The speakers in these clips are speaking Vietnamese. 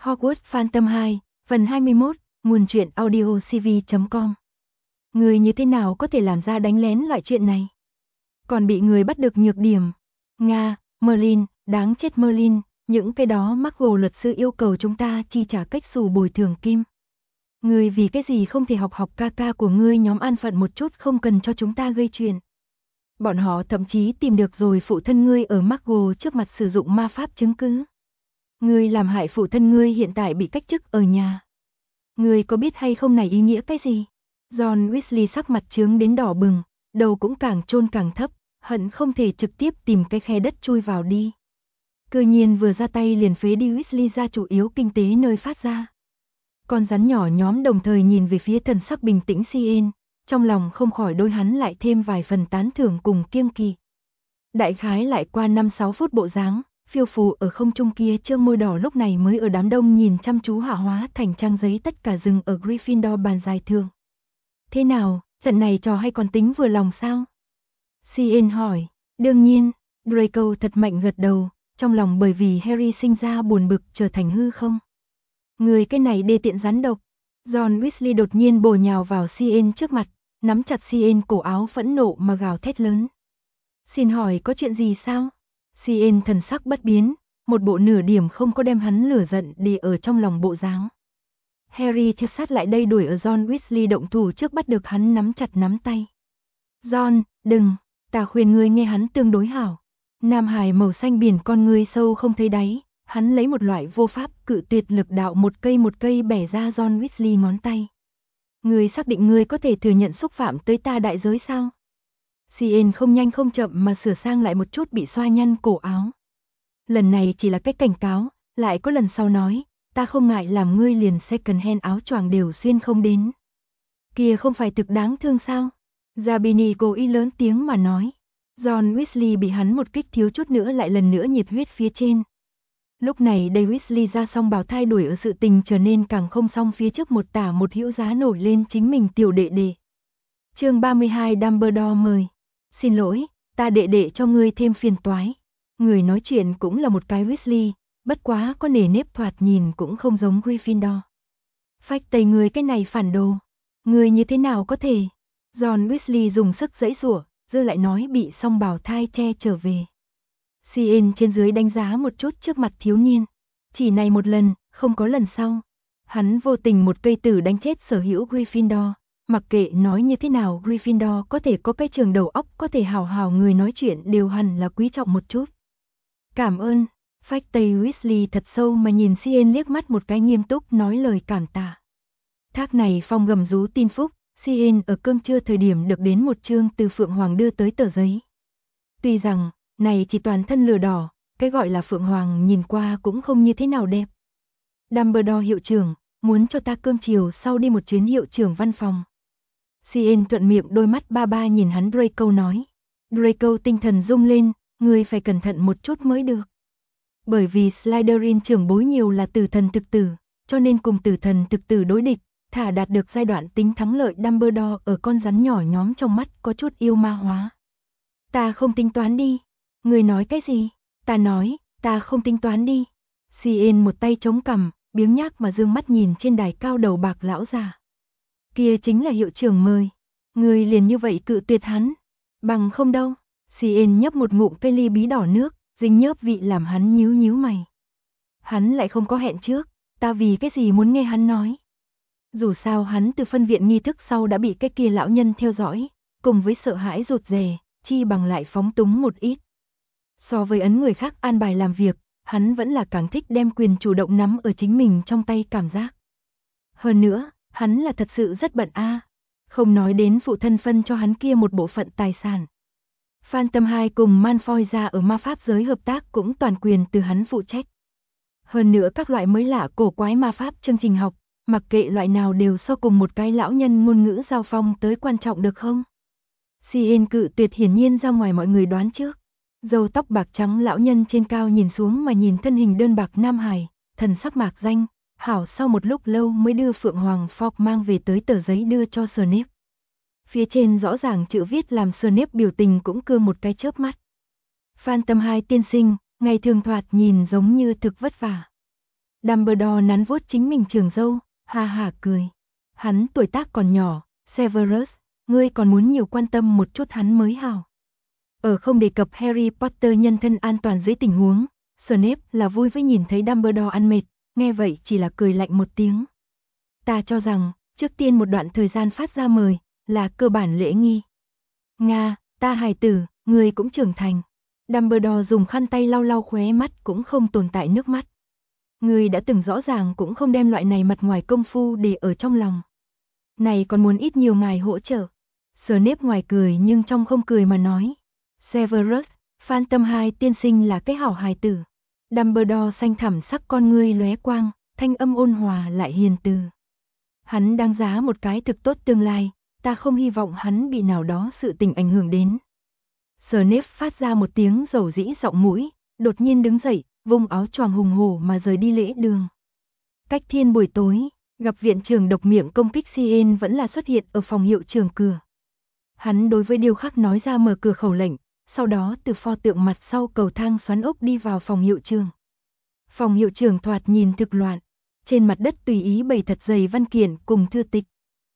Hogwarts Phantom 2, phần 21, nguồn truyện audio cv.com. Người như thế nào có thể làm ra đánh lén loại chuyện này? Còn bị người bắt được nhược điểm. Nga, Merlin, đáng chết Merlin, những cái đó Marvel luật sư yêu cầu chúng ta chi trả cách xù bồi thường kim. Ngươi vì cái gì không thể học ca ca của ngươi nhóm an phận một chút, không cần cho chúng ta gây chuyện. Bọn họ thậm chí tìm được rồi phụ thân ngươi ở Marvel trước mặt sử dụng ma pháp chứng cứ. Ngươi làm hại phụ thân ngươi hiện tại bị cách chức ở nhà. Ngươi có biết hay không này ý nghĩa cái gì? John Weasley sắc mặt trướng đến đỏ bừng, đầu cũng càng chôn càng thấp, hận không thể trực tiếp tìm cái khe đất chui vào đi. Cơ nhiên vừa ra tay liền phế đi Weasley ra chủ yếu kinh tế nơi phát ra. Con rắn nhỏ nhóm đồng thời nhìn về phía thần sắc bình tĩnh Cien, trong lòng không khỏi đôi hắn lại thêm vài phần tán thưởng cùng kiêng kỵ. Đại khái lại qua 5-6 phút bộ dáng, phiêu phù ở không trung kia trương môi đỏ lúc này mới ở đám đông nhìn chăm chú hạ hóa thành trang giấy tất cả dừng ở Gryffindor bàn dài thường. Thế nào, trận này trò hay còn tính vừa lòng sao? Cien hỏi. Đương nhiên, Draco thật mạnh gật đầu, trong lòng bởi vì Harry sinh ra buồn bực trở thành hư không. Người cái này đê tiện rắn độc. John Weasley đột nhiên bổ nhào vào Cien trước mặt, nắm chặt Cien cổ áo phẫn nộ mà gào thét lớn. Xin hỏi có chuyện gì sao? Cien thần sắc bất biến, một bộ nửa điểm không có đem hắn lửa giận để ở trong lòng bộ dáng. Harry theo sát lại đây đuổi ở John Weasley động thủ trước bắt được hắn nắm chặt nắm tay. John, đừng, ta khuyên ngươi nghe hắn tương đối hảo. Nam Hải màu xanh biển con ngươi sâu không thấy đáy, hắn lấy một loại vô pháp cự tuyệt lực đạo một cây bẻ ra John Weasley ngón tay. Ngươi xác định ngươi có thể thừa nhận xúc phạm tới ta đại giới sao? Cien không nhanh không chậm mà sửa sang lại một chút bị xoa nhăn cổ áo. Lần này chỉ là cách cảnh cáo, lại có lần sau nói, ta không ngại làm ngươi liền second hand áo choàng đều xuyên không đến. Kia không phải thực đáng thương sao? Zabini cố ý lớn tiếng mà nói. John Weasley bị hắn một kích thiếu chút nữa lại lần nữa nhiệt huyết phía trên. Lúc này đây Weasley ra song bào thai đuổi ở sự tình trở nên càng không xong phía trước một tả một hữu giá nổi lên chính mình tiểu đệ đệ. Chương 32 Dumbledore mời. Xin lỗi, ta đệ đệ cho ngươi thêm phiền toái. Người nói chuyện cũng là một cái Weasley, bất quá có nề nếp thoạt nhìn cũng không giống Gryffindor. Phách tây ngươi cái này phản đồ. Ngươi như thế nào có thể? John Weasley dùng sức giãy giụa, dư lại nói bị song bào thai che trở về. Cien trên dưới đánh giá một chút trước mặt thiếu niên. Chỉ này một lần, không có lần sau. Hắn vô tình một cây tử đánh chết sở hữu Gryffindor. Mặc kệ nói như thế nào Gryffindor có thể có cái trường đầu óc có thể hào hào người nói chuyện đều hẳn là quý trọng một chút. Cảm ơn. Phách tây Weasley thật sâu mà nhìn Cien liếc mắt một cái nghiêm túc nói lời cảm tạ. Thác này phong gầm rú tin phúc, Cien ở cơm trưa thời điểm được đến một chương từ Phượng Hoàng đưa tới tờ giấy. Tuy rằng, này chỉ toàn thân lửa đỏ, cái gọi là Phượng Hoàng nhìn qua cũng không như thế nào đẹp. Dumbledore hiệu trưởng, muốn cho ta cơm chiều sau đi một chuyến hiệu trưởng văn phòng. Cien thuận miệng đôi mắt ba ba nhìn hắn Draco nói. Draco tinh thần rung lên, ngươi phải cẩn thận một chút mới được. Bởi vì Slytherin trưởng bối nhiều là tử thần thực tử, cho nên cùng tử thần thực tử đối địch, thả đạt được giai đoạn tính thắng lợi Dumbledore ở con rắn nhỏ nhóm trong mắt có chút yêu ma hóa. Ta không tính toán đi. Ngươi nói cái gì? Ta nói, ta không tính toán đi. Cien một tay chống cằm, biếng nhác mà dương mắt nhìn trên đài cao đầu bạc lão già. Kia chính là hiệu trưởng mời. Ngươi liền như vậy cự tuyệt hắn. Bằng không đâu. Cien nhấp một ngụm cây ly bí đỏ nước, dính nhớp vị làm hắn nhíu nhíu mày. Hắn lại không có hẹn trước, ta vì cái gì muốn nghe hắn nói. Dù sao hắn từ phân viện nghi thức sau đã bị cái kia lão nhân theo dõi, cùng với sợ hãi rụt rè, chi bằng lại phóng túng một ít. So với ấn người khác an bài làm việc, hắn vẫn là càng thích đem quyền chủ động nắm ở chính mình trong tay cảm giác. Hơn nữa, hắn là thật sự rất bận a, không nói đến phụ thân phân cho hắn kia một bộ phận tài sản. Phantom 2 cùng Malfoy ra ở ma pháp giới hợp tác cũng toàn quyền từ hắn phụ trách. Hơn nữa các loại mới lạ cổ quái ma pháp chương trình học, mặc kệ loại nào đều so cùng một cái lão nhân ngôn ngữ giao phong tới quan trọng được không? Cien cự tuyệt hiển nhiên ra ngoài mọi người đoán trước. Râu tóc bạc trắng lão nhân trên cao nhìn xuống mà nhìn thân hình đơn bạc Nam Hải, thần sắc mạc danh, hảo sau một lúc lâu mới đưa Phượng Hoàng Fogg mang về tới tờ giấy đưa cho Snape. Phía trên rõ ràng chữ viết làm Snape biểu tình cũng cưa một cái chớp mắt. Phantom 2 tiên sinh, ngày thường thoạt nhìn giống như thực vất vả. Dumbledore nắn vuốt chính mình trường râu, ha ha cười. Hắn tuổi tác còn nhỏ, Severus, ngươi còn muốn nhiều quan tâm một chút hắn mới hảo. Ở không đề cập Harry Potter nhân thân an toàn dưới tình huống, Snape là vui với nhìn thấy Dumbledore ăn mệt, nghe vậy chỉ là cười lạnh một tiếng. Ta cho rằng, trước tiên một đoạn thời gian phát ra mời, là cơ bản lễ nghi. Nga, ta hài tử, ngươi cũng trưởng thành. Dumbledore dùng khăn tay lau lau khóe mắt cũng không tồn tại nước mắt. Ngươi đã từng rõ ràng cũng không đem loại này mặt ngoài công phu để ở trong lòng. Này còn muốn ít nhiều ngài hỗ trợ. Snape ngoài cười nhưng trong không cười mà nói. Severus, Phantom 2 tiên sinh là cái hảo hài tử. Dumbledore xanh thẳm sắc con ngươi lóe quang, thanh âm ôn hòa lại hiền từ. Hắn đáng giá một cái thực tốt tương lai, ta không hy vọng hắn bị nào đó sự tình ảnh hưởng đến. Snape phát ra một tiếng rầu rĩ giọng mũi, đột nhiên đứng dậy, vung áo choàng hùng hổ mà rời đi lễ đường. Cách thiên buổi tối, gặp viện trưởng độc miệng công kích Cien vẫn là xuất hiện ở phòng hiệu trưởng cửa. Hắn đối với điêu khắc nói ra mở cửa khẩu lệnh, sau đó từ pho tượng mặt sau cầu thang xoắn ốc đi vào phòng hiệu trưởng. Phòng hiệu trưởng thoạt nhìn thực loạn, trên mặt đất tùy ý bày thật dày văn kiện cùng thư tịch.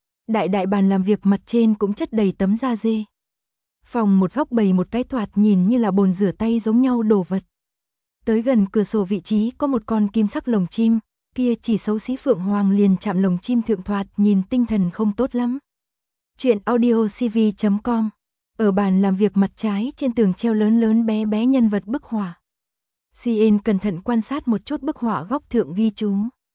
Đại bàn làm việc mặt trên cũng chất đầy tấm da dê. Phòng một góc bày một cái thoạt nhìn như là bồn rửa tay giống nhau đồ vật. Tới gần cửa sổ vị trí có một con kim sắc lồng chim, kia chỉ xấu xí phượng hoàng liền chạm lồng chim thượng thoạt nhìn tinh thần không tốt lắm. Chuyện audiocv.com. Ở bàn làm việc mặt trái trên tường treo lớn lớn bé bé nhân vật bức họa. Cien cẩn thận quan sát một chút bức họa góc thượng ghi chú.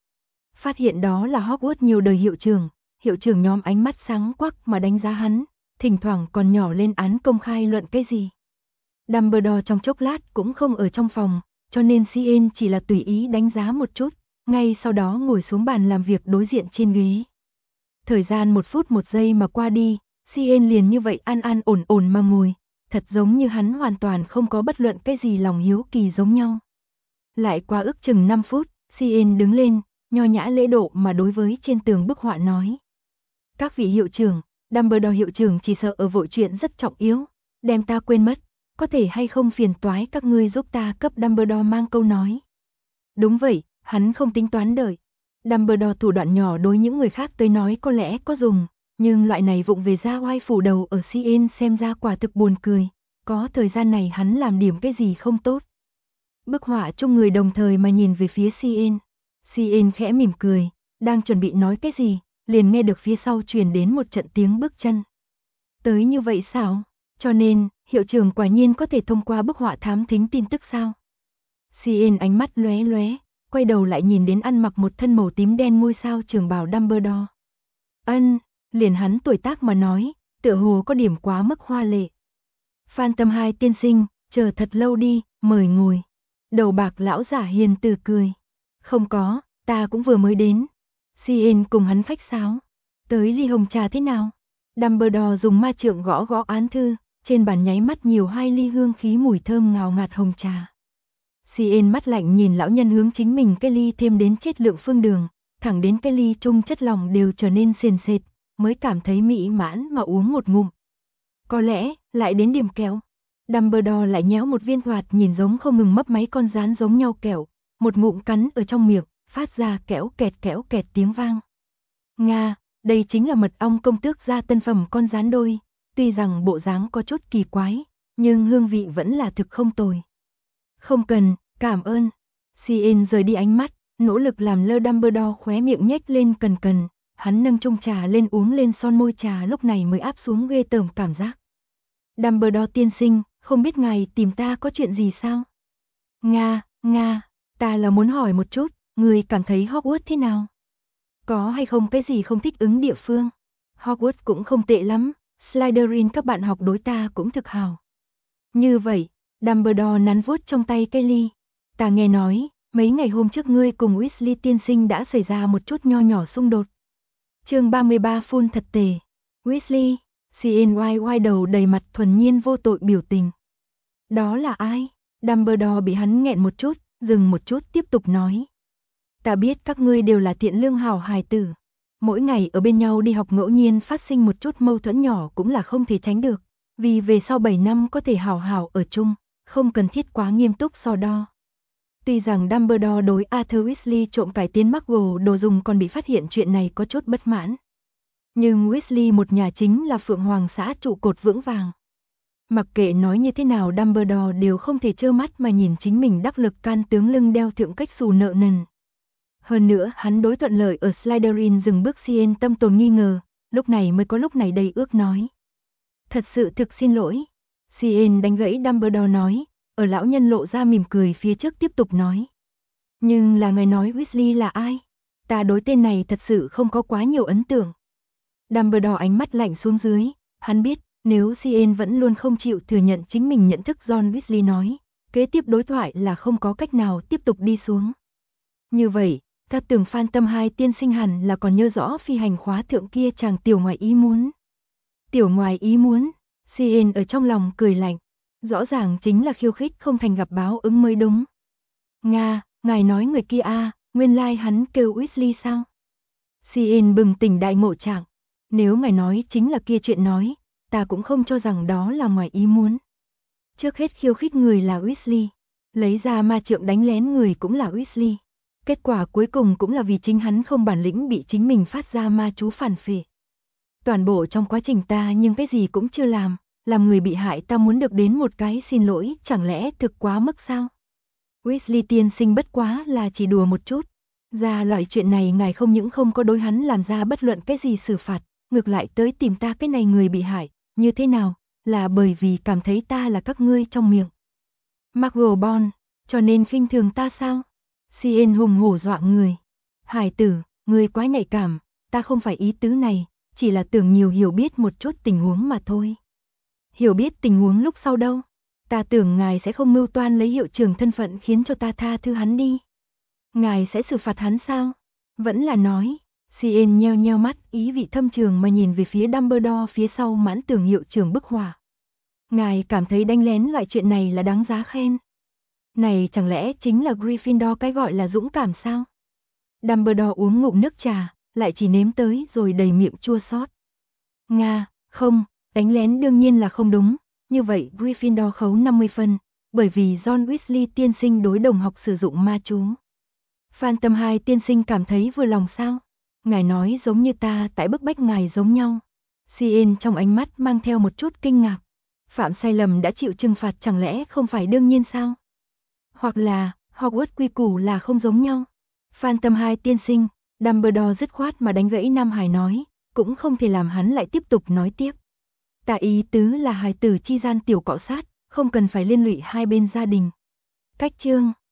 Phát hiện đó là Hogwarts nhiều đời hiệu trưởng nhóm ánh mắt sáng quắc mà đánh giá hắn, thỉnh thoảng còn nhỏ lên án công khai luận cái gì. Dumbledore trong chốc lát cũng không ở trong phòng, cho nên Cien chỉ là tùy ý đánh giá một chút, ngay sau đó ngồi xuống bàn làm việc đối diện trên ghế. Thời gian 1 phút 1 giây mà qua đi, Cien liền như vậy an ổn mà ngồi, thật giống như hắn hoàn toàn không có bất luận cái gì lòng hiếu kỳ giống nhau. Lại qua ước chừng 5 phút, Cien đứng lên, nho nhã lễ độ mà đối với trên tường bức họa nói. Các vị hiệu trưởng, Dumbledore hiệu trưởng chỉ sợ ở vội chuyện rất trọng yếu, đem ta quên mất, có thể hay không phiền toái các ngươi giúp ta cấp Dumbledore mang câu nói. Đúng vậy, hắn không tính toán đợi. Dumbledore thủ đoạn nhỏ đối những người khác tới nói có lẽ có dùng, nhưng loại này vụng về ra oai phủ đầu ở Cien xem ra quả thực buồn cười, có thời gian này hắn làm điểm cái gì không tốt. Bức họa chung người đồng thời mà nhìn về phía Cien. Cien khẽ mỉm cười, đang chuẩn bị nói cái gì, liền nghe được phía sau truyền đến một trận tiếng bước chân. Tới như vậy sao? Cho nên, hiệu trưởng quả nhiên có thể thông qua bức họa thám thính tin tức sao? Cien ánh mắt lóe lóe, quay đầu lại nhìn đến ăn mặc một thân màu tím đen ngôi sao trường bào Dumbledore. Liền hắn tuổi tác mà nói, tựa hồ có điểm quá mức hoa lệ. Phantom 2 tiên sinh, chờ thật lâu đi, mời ngồi. Đầu bạc lão giả hiền từ cười. Không có, ta cũng vừa mới đến. Cien cùng hắn khách sáo. Tới ly hồng trà thế nào? Dumbledore dùng ma trượng gõ gõ án thư, trên bàn nháy mắt nhiều 2 ly hương khí mùi thơm ngào ngạt hồng trà. Cien mắt lạnh nhìn lão nhân hướng chính mình cái ly thêm đến chết lượng phương đường, thẳng đến cái ly chung chất lỏng đều trở nên sền sệt, mới cảm thấy mỹ mãn mà uống một ngụm. Có lẽ, lại đến điểm kẹo. Dumbledore lại nhéo một viên thoạt nhìn giống không ngừng mấp máy con rán giống nhau kẹo, một ngụm cắn ở trong miệng, phát ra kéo kẹt tiếng vang. Nga, đây chính là mật ong công tước gia tân phẩm con rán đôi, tuy rằng bộ dáng có chút kỳ quái, nhưng hương vị vẫn là thực không tồi. Không cần, cảm ơn. Cien rời đi ánh mắt, nỗ lực làm lơ Dumbledore khóe miệng nhếch lên cần, hắn nâng chung trà lên uống lên son môi trà lúc này mới áp xuống ghê tởm cảm giác. Dumbledore tiên sinh, không biết ngài tìm ta có chuyện gì sao? Nga, ta là muốn hỏi một chút, người cảm thấy Hogwarts thế nào? Có hay không cái gì không thích ứng địa phương? Hogwarts cũng không tệ lắm, Slytherin các bạn học đối ta cũng thực hào. Như vậy, Dumbledore nắn vuốt trong tay cây ly. Ta nghe nói, mấy ngày hôm trước ngươi cùng Weasley tiên sinh đã xảy ra một chút nho nhỏ xung đột. Chương 33 phun thật tệ. Weasley, Cien oai đầu đầy mặt thuần nhiên vô tội biểu tình. Đó là ai? Dumbledore bị hắn nghẹn một chút, dừng một chút tiếp tục nói. Ta biết các ngươi đều là thiện lương hảo hài tử. Mỗi ngày ở bên nhau đi học ngẫu nhiên phát sinh một chút mâu thuẫn nhỏ cũng là không thể tránh được. Vì về sau 7 năm có thể hảo hảo ở chung, không cần thiết quá nghiêm túc so đo. Tuy rằng Dumbledore đối Arthur Weasley trộm cải tiến Muggle đồ dùng còn bị phát hiện chuyện này có chút bất mãn. Nhưng Weasley một nhà chính là Phượng Hoàng xã trụ cột vững vàng. Mặc kệ nói như thế nào Dumbledore đều không thể trơ mắt mà nhìn chính mình đắc lực can tướng lưng đeo thượng cách xù nợ nần. Hơn nữa hắn đối thuận lợi ở Slytherin dừng bước Cien tâm tồn nghi ngờ, lúc này mới có lúc này đầy ước nói. Thật sự thực xin lỗi. Cien đánh gãy Dumbledore nói, ở lão nhân lộ ra mỉm cười phía trước tiếp tục nói. Nhưng là ngài nói Weasley là ai? Ta đối tên này thật sự không có quá nhiều ấn tượng. Dumbledore ánh mắt lạnh xuống dưới, hắn biết, nếu Cien vẫn luôn không chịu thừa nhận chính mình nhận thức John Weasley nói, kế tiếp đối thoại là không có cách nào tiếp tục đi xuống. Như vậy, ta tưởng Phantom 2 tiên sinh hẳn là còn nhớ rõ phi hành khóa thượng kia chàng tiểu ngoài ý muốn. Tiểu ngoài ý muốn, Cien ở trong lòng cười lạnh, rõ ràng chính là khiêu khích không thành gặp báo ứng mới đúng. Nga, ngài nói người kia nguyên lai hắn kêu Weasley sao? Cien bừng tỉnh đại ngộ trạng, nếu ngài nói chính là kia chuyện nói, ta cũng không cho rằng đó là ngoài ý muốn. Trước hết khiêu khích người là Weasley, lấy ra ma trượng đánh lén người cũng là Weasley. Kết quả cuối cùng cũng là vì chính hắn không bản lĩnh bị chính mình phát ra ma chú phản phệ. Toàn bộ trong quá trình ta nhưng cái gì cũng chưa làm người bị hại ta muốn được đến một cái xin lỗi, chẳng lẽ thực quá mức sao? Weasley tiên sinh bất quá là chỉ đùa một chút. Ra loại chuyện này ngài không những không có đối hắn làm ra bất luận cái gì xử phạt, ngược lại tới tìm ta cái này người bị hại, như thế nào? Là bởi vì cảm thấy ta là các ngươi trong miệng Muggle Born, cho nên khinh thường ta sao? Cien hùng hổ dọa người. Hải tử, ngươi quá nhạy cảm, ta không phải ý tứ này, chỉ là tưởng nhiều hiểu biết một chút tình huống mà thôi. Hiểu biết tình huống lúc sau đâu? Ta tưởng ngài sẽ không mưu toan lấy hiệu trưởng thân phận khiến cho ta tha thứ hắn đi. Ngài sẽ xử phạt hắn sao? Vẫn là nói. Cien nheo nheo mắt, ý vị thâm trường mà nhìn về phía Dumbledore phía sau mãn tưởng hiệu trưởng bức hỏa. Ngài cảm thấy đánh lén loại chuyện này là đáng giá khen. Này chẳng lẽ chính là Gryffindor cái gọi là dũng cảm sao? Dumbledore uống ngụm nước trà, lại chỉ nếm tới rồi đầy miệng chua xót. Nga, không, đánh lén đương nhiên là không đúng, như vậy Gryffindor khấu 50 phân, bởi vì John Weasley tiên sinh đối đồng học sử dụng ma chú. Phantom 2 tiên sinh cảm thấy vừa lòng sao? Ngài nói giống như ta tại bức bách ngài giống nhau. Cien trong ánh mắt mang theo một chút kinh ngạc. Phạm sai lầm đã chịu trừng phạt chẳng lẽ không phải đương nhiên sao? Hoặc là, Hogwarts quy củ là không giống nhau. Phantom 2 tiên sinh, Dumbledore dứt khoát mà đánh gãy Nam Hải nói, cũng không thể làm hắn lại tiếp tục nói tiếp. Ta ý tứ là hài tử chi gian tiểu cọ sát, không cần phải liên lụy hai bên gia đình. Cách chương